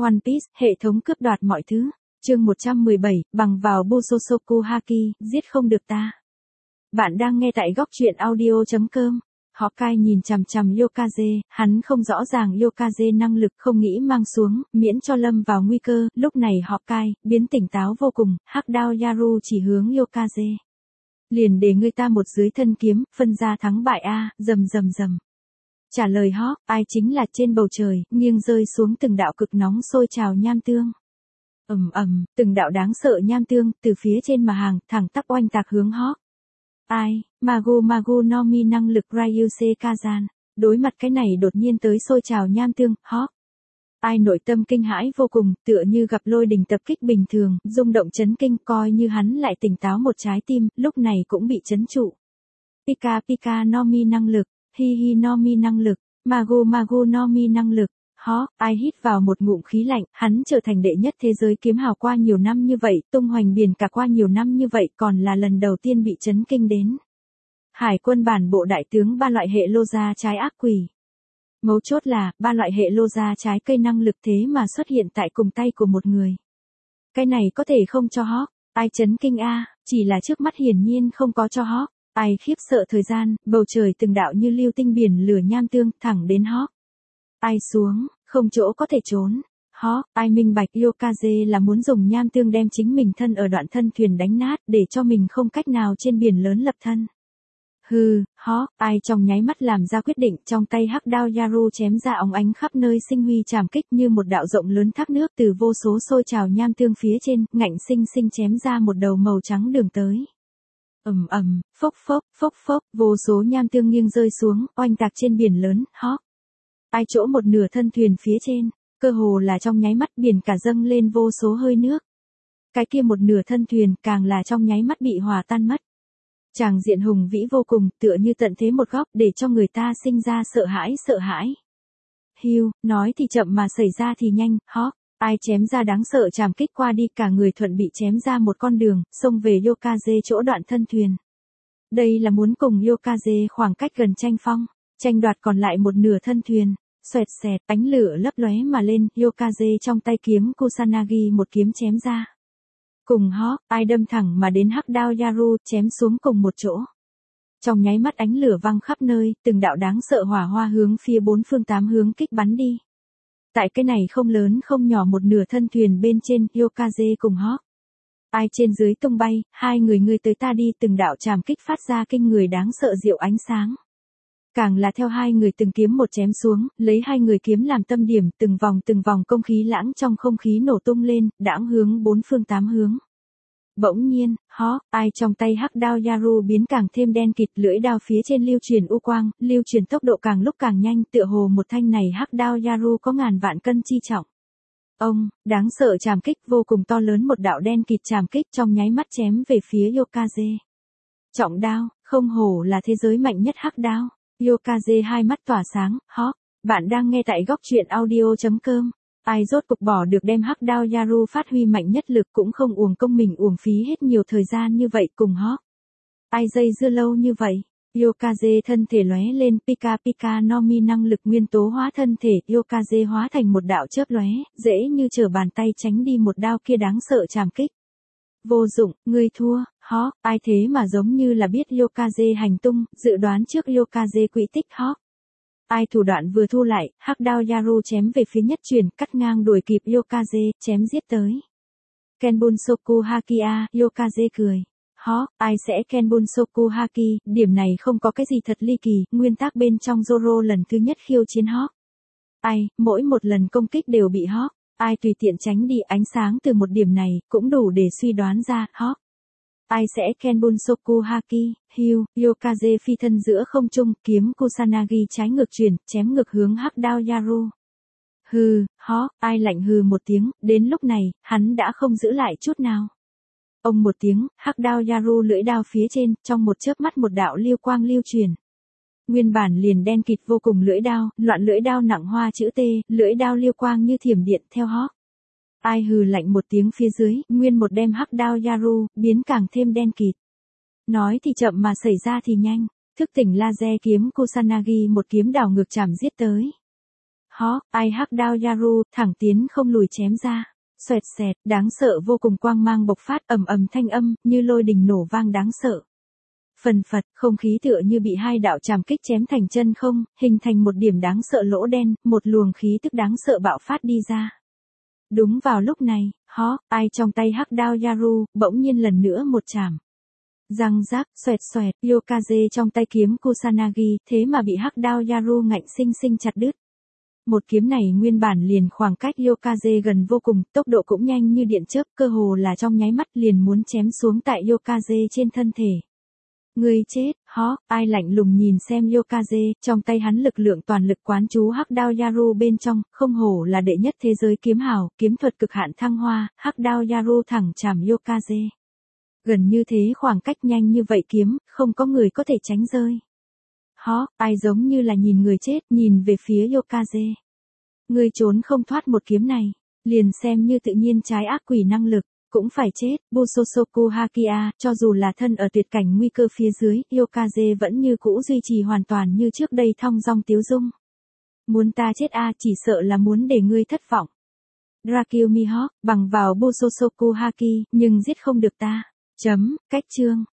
One Piece, hệ thống cướp đoạt mọi thứ. Chương 117, bằng vào Busosoku Haki, giết không được ta. Bạn đang nghe tại góc truyện audio.com. Hawkeye nhìn chằm chằm Yokaze, hắn không rõ ràng Yokaze năng lực không nghĩ mang xuống, miễn cho lâm vào nguy cơ. Lúc này Hawkeye, biến tỉnh táo vô cùng, hắc đao Yaru chỉ hướng Yokaze. Liền để người ta một dưới thân kiếm, phân ra thắng bại a, rầm rầm rầm. Trả lời Hawk, ai chính là trên bầu trời, nghiêng rơi xuống từng đạo cực nóng sôi trào nham tương. Từng đạo đáng sợ nham tương, từ phía trên mà hàng, thẳng tắp oanh tạc hướng Hawk. Ai, Magu no Mi năng lực Ryusei Kazan. Đối mặt cái này đột nhiên tới sôi trào nham tương, Hawk. Ai nội tâm kinh hãi vô cùng, tựa như gặp lôi đình tập kích bình thường, rung động chấn kinh, coi như hắn lại tỉnh táo một trái tim, lúc này cũng bị chấn trụ. Pika no Mi năng lực, Hi no Mi năng lực, Magu no Mi năng lực. Hawk, ai hít vào một ngụm khí lạnh, hắn trở thành đệ nhất thế giới kiếm hào qua nhiều năm như vậy, tung hoành biển cả qua nhiều năm như vậy, còn là lần đầu tiên bị chấn kinh đến. Hải quân bản bộ đại tướng ba loại hệ lô gia trái ác quỷ. Mấu chốt là, ba loại hệ lô gia trái cây năng lực thế mà xuất hiện tại cùng tay của một người. Cái này có thể không cho Hawk, ai chấn kinh a, chỉ là trước mắt hiển nhiên không có cho Hawk, ai khiếp sợ thời gian, bầu trời từng đạo như lưu tinh biển lửa nham tương, thẳng đến Hawk. Ai xuống, không chỗ có thể trốn. Hawk, ai minh bạch Yokaze là muốn dùng nham tương đem chính mình thân ở đoạn thân thuyền đánh nát để cho mình không cách nào trên biển lớn lập thân. Hawk, ai trong nháy mắt làm ra quyết định, trong tay hắc đao Yaru chém ra óng ánh khắp nơi sinh huy trảm kích như một đạo rộng lớn thác nước từ vô số sôi trào nham tương phía trên, ngạnh sinh sinh chém ra một đầu màu trắng đường tới. Phốc phốc, vô số nham tương nghiêng rơi xuống, oanh tạc trên biển lớn. Hawk. Ai chỗ một nửa thân thuyền phía trên, cơ hồ là trong nháy mắt biển cả dâng lên vô số hơi nước. Cái kia một nửa thân thuyền càng là trong nháy mắt bị hòa tan mất. Tràng diện hùng vĩ vô cùng, tựa như tận thế một góc để cho người ta sinh ra sợ hãi. Nói thì chậm mà xảy ra thì nhanh. Hawk, ai chém ra đáng sợ trảm kích qua đi, cả người thuận bị chém ra một con đường, xông về Yokaze chỗ đoạn thân thuyền. Đây là muốn cùng Yokaze khoảng cách gần tranh phong. Tranh đoạt còn lại một nửa thân thuyền, xoẹt xẹt, ánh lửa lấp lóe mà lên, Yokaze trong tay kiếm Kusanagi một kiếm chém ra. Cùng Hawk, ai đâm thẳng mà đến hắc đao Yaru, chém xuống cùng một chỗ. Trong nháy mắt ánh lửa văng khắp nơi, từng đạo đáng sợ hỏa hoa hướng phía bốn phương tám hướng kích bắn đi. Tại cái này không lớn không nhỏ một nửa thân thuyền bên trên, Yokaze cùng Hawk. Ai trên dưới tung bay, hai người ngươi tới ta đi, từng đạo trảm kích phát ra kinh người đáng sợ diệu ánh sáng. Càng là theo hai người từng kiếm một chém xuống, lấy hai người kiếm làm tâm điểm, từng vòng không khí lãng trong không khí nổ tung lên, đãng hướng bốn phương tám hướng. Bỗng nhiên, Hawk, ai trong tay hắc đao Yaru biến càng thêm đen kịt, lưỡi đao phía trên lưu truyền u quang, lưu truyền tốc độ càng lúc càng nhanh, tựa hồ một thanh này hắc đao Yaru có ngàn vạn cân chi trọng. Đáng sợ trảm kích vô cùng to lớn, một đạo đen kịt trảm kích trong nháy mắt chém về phía Yokaze. Trọng đao, không hổ là thế giới mạnh nhất hắc đao. Yokaze hai mắt tỏa sáng. Hawk, bạn đang nghe tại góc truyện audio.com. Ai rốt cục bỏ được đem hắc đao Yaru phát huy mạnh nhất lực, cũng không uổng công mình uổng phí hết nhiều thời gian như vậy cùng Hawk. Ai dây dưa lâu như vậy. Yokaze thân thể lóe lên, Pika no Mi năng lực nguyên tố hóa thân thể, Yokaze hóa thành một đạo chớp lóe, dễ như trở bàn tay tránh đi một đao kia đáng sợ trảm kích. Vô dụng, ngươi thua. Hawk, ai thế mà giống như là biết Yokaze hành tung, dự đoán trước Yokaze quỹ tích. Hawk, ai thủ đoạn vừa thu lại, hắc đao Yaru chém về phía nhất truyền, cắt ngang đuổi kịp Yokaze, chém giết tới. Kenbunsoku Haki Yokaze cười. Hawk, ai sẽ Kenbunsoku Haki, điểm này không có cái gì thật ly kỳ, nguyên tắc bên trong Zoro lần thứ nhất khiêu chiến Hawk. Ai, mỗi một lần công kích đều bị Hawk. Ai tùy tiện tránh đi, ánh sáng từ một điểm này, cũng đủ để suy đoán ra. Hawk, ai sẽ Kenbunsoku Haki, Yokaze phi thân giữa không trung, kiếm Kusanagi trái ngược chuyển, chém ngược hướng hắc đao Yaru. Hawk, ai lạnh hừ một tiếng, đến lúc này, hắn đã không giữ lại chút nào. Ông một tiếng, hắc đao Yaru lưỡi đao phía trên, trong một chớp mắt một đạo lưu quang lưu truyền. Nguyên bản liền đen kịt vô cùng lưỡi đao, loạn lưỡi đao nặng hoa chữ T, lưỡi đao lưu quang như thiểm điện theo Hawk. Ai hừ lạnh một tiếng phía dưới, nguyên một đem hắc đao Yaru, biến càng thêm đen kịt. Nói thì chậm mà xảy ra thì nhanh, thức tỉnh laser kiếm Kusanagi một kiếm đảo ngược chảm giết tới. Hó, ai hắc đao Yaru, thẳng tiến không lùi chém ra. Xoẹt xẹt, đáng sợ vô cùng quang mang bộc phát ầm ầm thanh âm, như lôi đình nổ vang đáng sợ. Phần phật, không khí tựa như bị hai đạo trảm kích chém thành chân không, hình thành một điểm đáng sợ lỗ đen, một luồng khí tức đáng sợ bạo phát đi ra. Đúng vào lúc này, hó, ai trong tay hắc đao Yaru, bỗng nhiên lần nữa một chảm. Răng rác, xoẹt xoẹt, Yokaze trong tay kiếm Kusanagi, thế mà bị hắc đao Yaru ngạnh sinh sinh chặt đứt. Một kiếm này nguyên bản liền khoảng cách Yokaze gần vô cùng, tốc độ cũng nhanh như điện chớp, cơ hồ là trong nháy mắt liền muốn chém xuống tại Yokaze trên thân thể. Người chết, hó, ai lạnh lùng nhìn xem Yokaze, trong tay hắn lực lượng toàn lực quán chú hắc đao Yaru bên trong, không hổ là đệ nhất thế giới kiếm hào, kiếm thuật cực hạn thăng hoa, hắc đao Yaru thẳng chạm Yokaze. Gần như thế khoảng cách nhanh như vậy kiếm, không có người có thể tránh rơi. Hó, ai giống như là nhìn người chết, nhìn về phía Yokaze. Người trốn không thoát một kiếm này, liền xem như tự nhiên trái ác quỷ năng lực, cũng phải chết. Busosoku Hakia, cho dù là thân ở tuyệt cảnh nguy cơ phía dưới, Yokaze vẫn như cũ duy trì hoàn toàn như trước đây thong dong tiếu dung. Muốn ta chết chỉ sợ là muốn để ngươi thất vọng. Dracula Mihawk, bằng vào Busosoku Haki, nhưng giết không được ta. Cách chương.